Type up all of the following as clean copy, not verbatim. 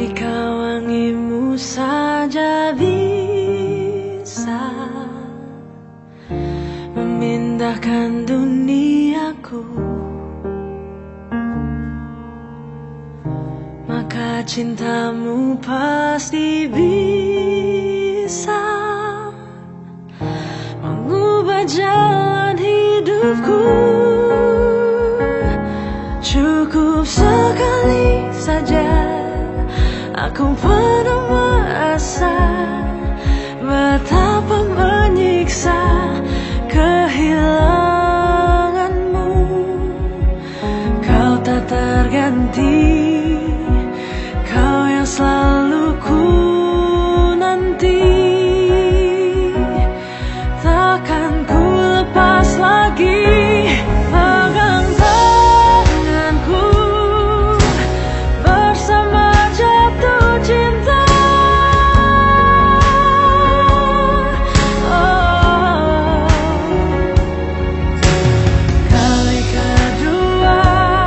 Jika wangimu saja bisa memindahkan duniaku, maka cintamu pasti bisa mengubah jalan hidupku. Cukup sekali saja aku pernah merasa betapa menyiksa kehilanganmu. Kau tak terganti, kau yang selalu ku nanti. Takkan ku lepas lagi pegang tanganku bersama jatuh cinta. Oh, kali kedua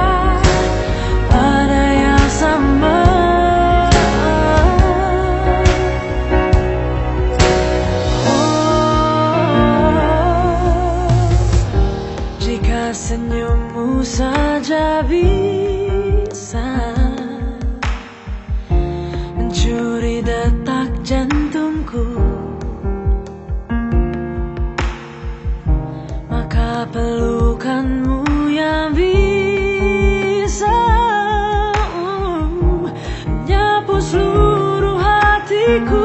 pada yang sama. Jika senyummu saja bisa mencuri detak jantungku, maka pelukanmu yang bisa menyapu seluruh hatiku.